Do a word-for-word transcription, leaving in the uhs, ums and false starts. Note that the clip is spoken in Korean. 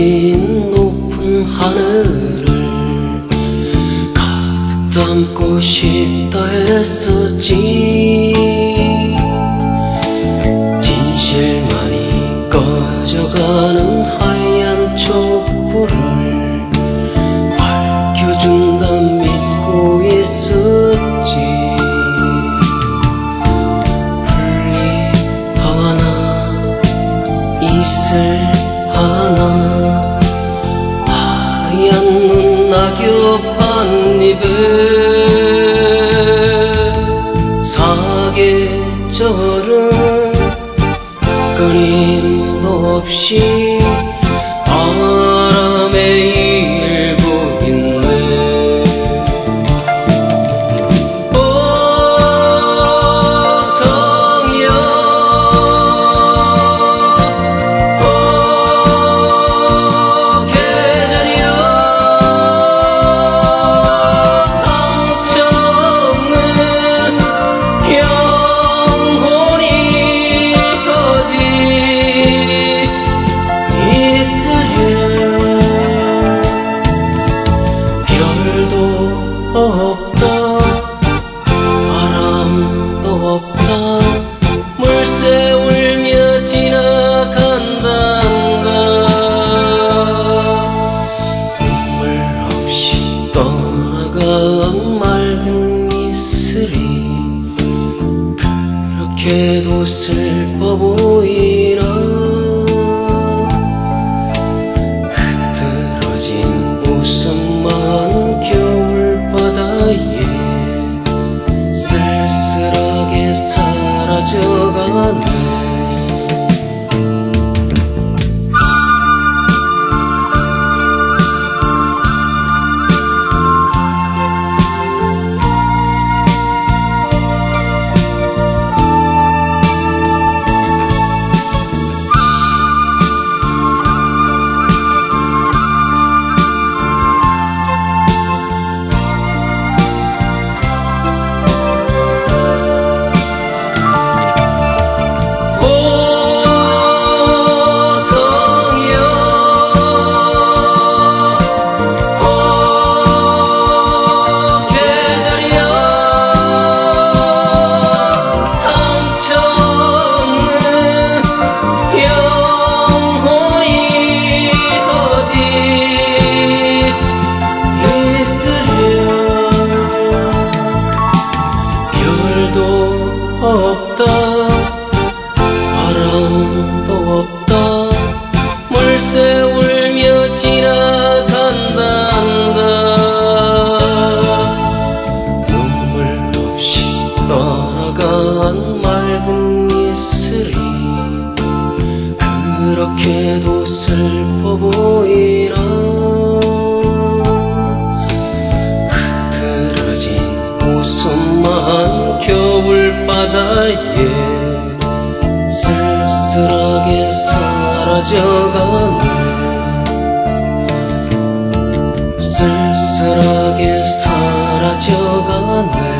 긴 높은 하늘을 가득 담고 싶다 했었지. 진실만이 꺼져가는 하얀 촛불을 밝혀준다 믿고 있었지. 풀잎 하나 이슬 하나 하얀 눈 낙엽 한 입에 사계절은 끊임도 없이 바람에 일고 있네. 오 성이여 오 계절이여 상처 없는 영혼이 어디 있으랴. 별도 없다 바람도 없다 물새 울며 지나간단가. 눈물 없이 떠나간 맑은 이슬이 그렇게도 슬퍼 보이나. 흐트러진 웃음만 겨울바다에 쓸쓸하게 사라져가네. 없다 바람도 없다 물새 울며 지나간단다. 눈물 없이 떠나간 맑은 이슬이 그렇게도 슬퍼 보이나. 흐트러진 웃음만 겨울바다에 쓸쓸하게 사라져가네. 쓸쓸하게 사라져가네.